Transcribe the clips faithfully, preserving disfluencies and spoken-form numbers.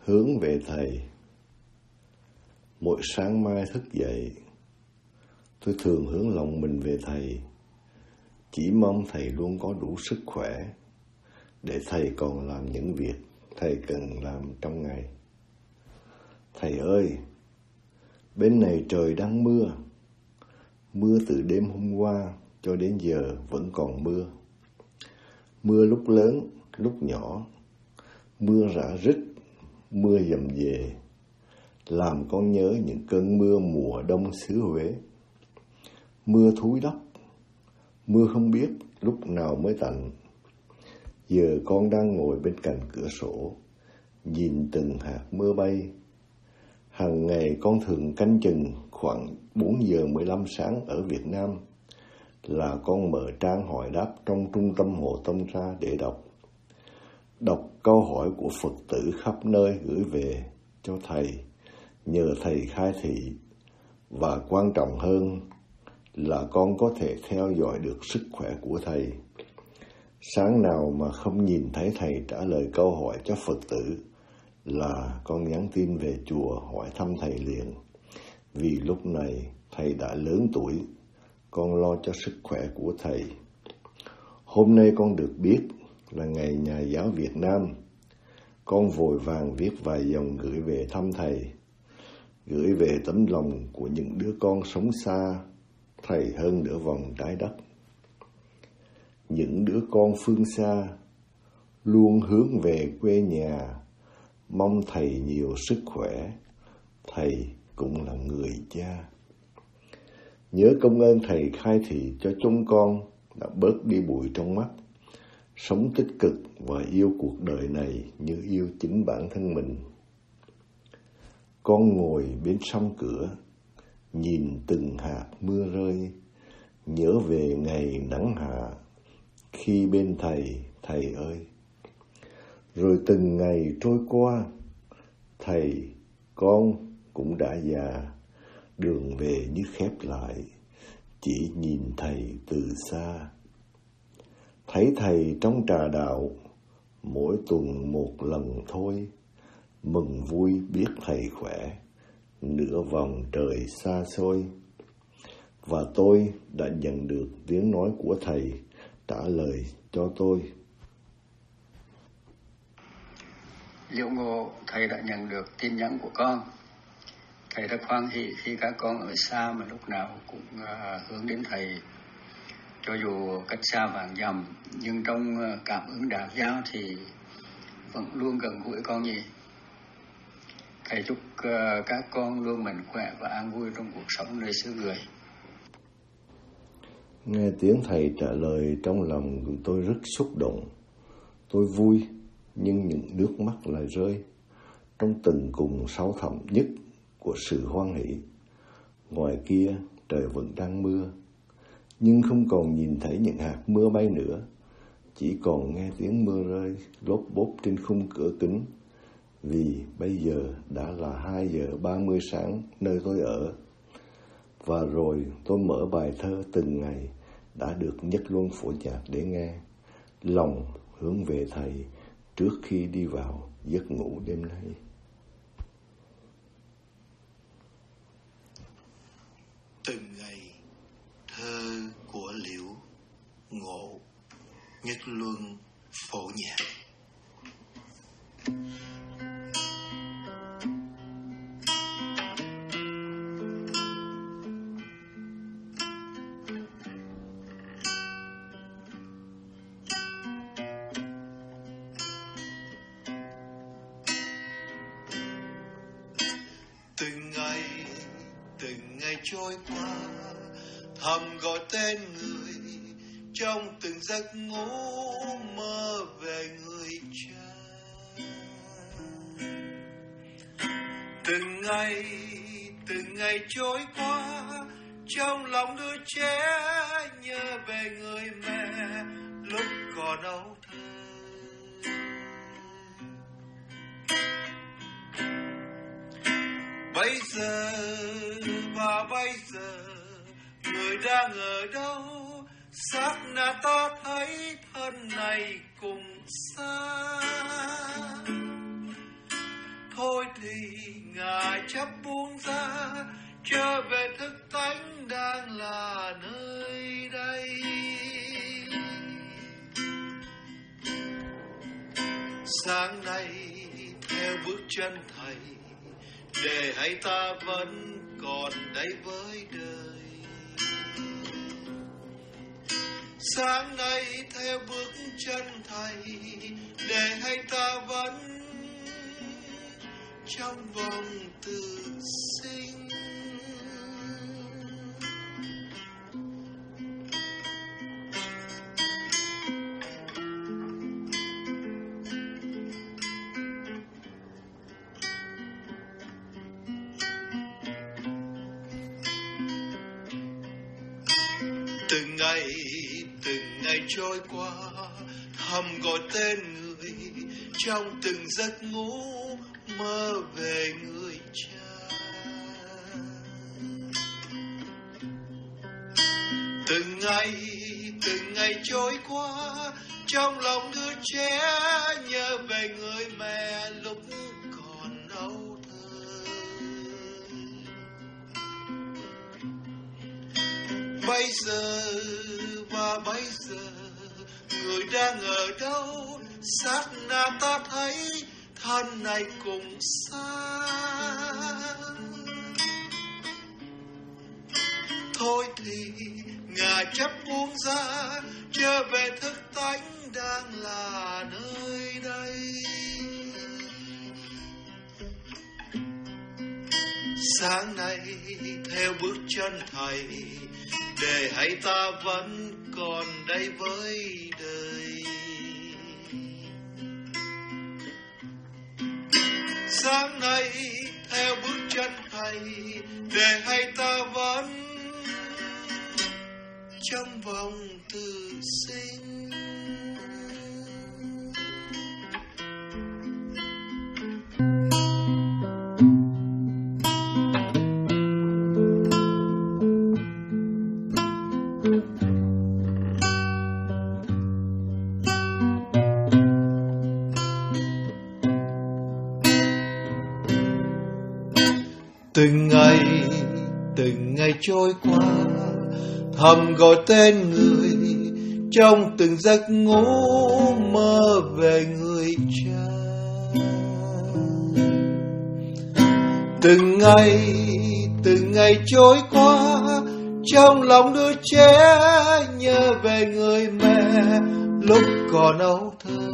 Hướng về Thầy. Mỗi sáng mai thức dậy, tôi thường hướng lòng mình về Thầy, chỉ mong Thầy luôn có đủ sức khỏe để Thầy còn làm những việc Thầy cần làm trong ngày. Thầy ơi, bên này trời đang mưa, mưa từ đêm hôm qua cho đến giờ vẫn còn mưa. Mưa lúc lớn, lúc nhỏ, mưa rã rít, mưa dầm dề, làm con nhớ những cơn mưa mùa đông xứ Huế. Mưa thúi đắp, mưa không biết lúc nào mới tạnh. Giờ con đang ngồi bên cạnh cửa sổ, nhìn từng hạt mưa bay. Hàng ngày con thường canh chừng khoảng bốn giờ mười lăm sáng ở Việt Nam là con mở trang hỏi đáp trong trung tâm Hộ Tâm ra để đọc. Đọc câu hỏi của Phật tử khắp nơi gửi về cho Thầy, nhờ Thầy khai thị. Và quan trọng hơn là con có thể theo dõi được sức khỏe của Thầy. Sáng nào mà không nhìn thấy Thầy trả lời câu hỏi cho Phật tử là con nhắn tin về chùa hỏi thăm Thầy liền. Vì lúc này Thầy đã lớn tuổi, con lo cho sức khỏe của Thầy. Hôm nay con được biết là ngày Nhà giáo Việt Nam. Con vội vàng viết vài dòng gửi về thăm Thầy, gửi về tấm lòng của những đứa con sống xa Thầy hơn nửa vòng trái đất. Những đứa con phương xa luôn hướng về quê nhà, mong Thầy nhiều sức khỏe. Thầy cũng là người cha. Nhớ công ơn Thầy khai thị cho chúng con đã bớt đi bụi trong mắt, sống tích cực và yêu cuộc đời này như yêu chính bản thân mình. Con ngồi bên song cửa, nhìn từng hạt mưa rơi, nhớ về ngày nắng hạ, khi bên Thầy, Thầy ơi. Rồi từng ngày trôi qua, Thầy, con cũng đã già, đường về như khép lại, chỉ nhìn Thầy từ xa. Thấy Thầy trong trà đạo, mỗi tuần một lần thôi, mừng vui biết Thầy khỏe, nửa vòng trời xa xôi. Và tôi đã nhận được tiếng nói của Thầy trả lời cho tôi. Liệu ngộ, Thầy đã nhận được tin nhắn của con. Thầy rất hoan hỷ khi các con ở xa mà lúc nào cũng uh, hướng đến Thầy. Cho dù cách xa vạn dặm, nhưng trong uh, cảm ứng đạo giáo thì vẫn luôn gần gũi con nhỉ. Thầy chúc uh, các con luôn mạnh khỏe và an vui trong cuộc sống nơi xứ người. Nghe tiếng Thầy trả lời trong lòng tôi rất xúc động. Tôi vui, nhưng những nước mắt lại rơi trong từng cùng sâu thẳm nhất của sự hoan hỷ. Ngoài kia trời vẫn đang mưa, nhưng không còn nhìn thấy những hạt mưa bay nữa, chỉ còn nghe tiếng mưa rơi lốp bốp trên khung cửa kính. Vì bây giờ đã là hai giờ ba mươi sáng nơi tôi ở. Và rồi tôi mở bài thơ từng ngày đã được Nhất Luân phổ nhạc để nghe. Lòng hướng về Thầy trước khi đi vào giấc ngủ đêm nay. Từng ngày, thơ của Liễu Ngộ, Nhất Luân phổ nhạc. Từng ngày, từng ngày trôi qua, thầm gọi tên người trong từng giấc ngủ mơ về người cha. Từng ngày, từng ngày trôi qua, trong lòng đứa trẻ nhớ về người mẹ lúc còn ấu thơ. Bây giờ và bây giờ người đang ở đâu? Sát na ta thấy thân này cùng xa. thì Ngài chấp buông ra, trở về thực tánh đang là nơi đây. Sáng nay theo bước chân Thầy, để hay ta vẫn còn đây với đời. Sáng nay theo bước chân Thầy, để hay ta vẫn trong vòng tự sinh. Từng ngày, từng ngày trôi qua, thầm gọi tên người trong từng giấc ngủ, mơ về người cha. Từng ngày, từng ngày trôi qua, trong lòng đứa trẻ nhớ về người mẹ lúc còn âu thơ. Bây giờ và bây giờ, người đang ở đâu? Sát na ta thấy thân này cùng xa. Thôi thì Ngài chấp buông ra, trở về thực tánh đang là nơi đây. Sáng nay theo bước chân Thầy, để hay ta vẫn còn đây với đời. Sáng nay theo bước chân Thầy, để hay ta vẫn trong vòng tự sinh. Từng ngày, từng ngày trôi qua, thầm gọi tên người trong từng giấc ngủ, mơ về người cha. Từng ngày, từng ngày trôi qua, trong lòng đứa trẻ nhớ về người mẹ lúc còn âu thơ.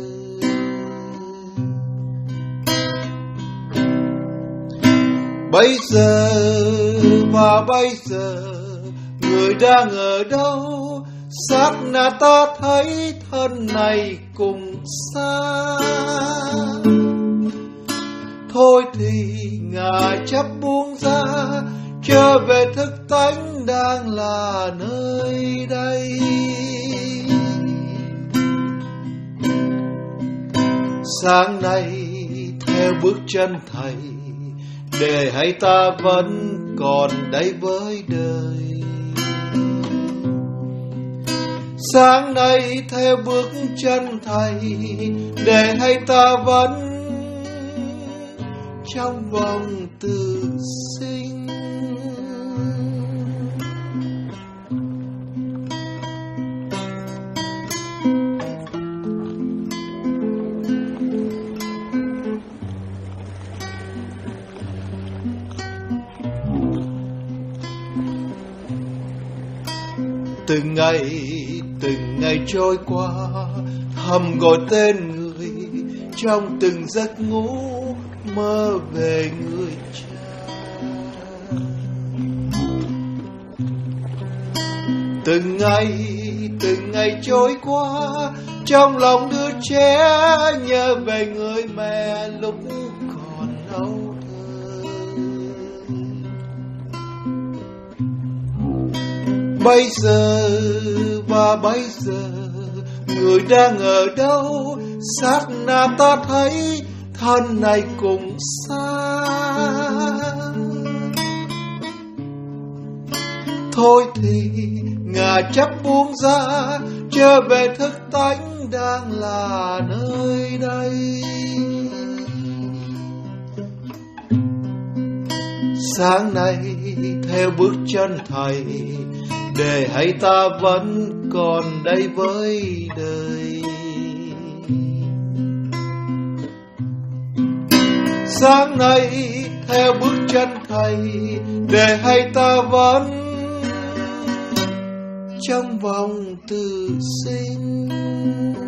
Bây giờ và bây giờ, người đang ở đâu? Sát na ta thấy thân này cùng xa. Thôi thì Ngài chấp buông ra, trở về thực tánh đang là nơi đây. Sáng nay theo bước chân Thầy, để hay ta vẫn còn đây với đời. Sáng nay theo bước chân Thầy, để hay ta vẫn trong vòng tự sinh. Từng ngày, từng ngày trôi qua, thầm gọi tên người trong từng giấc ngủ, mơ về người cha. Từng ngày, từng ngày trôi qua, trong lòng đứa trẻ nhớ về người mẹ lúc còn âu thơ. Bây giờ và bây giờ, người đang ở đâu? Sát na ta thấy thân này cùng xa. Thôi thì Ngài chấp buông ra, trở về thực tánh đang là nơi đây. sáng nay theo bước chân Thầy, để hay ta vẫn còn đây với đời. Sáng nay theo bước chân Thầy, để hay ta vẫn trong vòng tự sinh.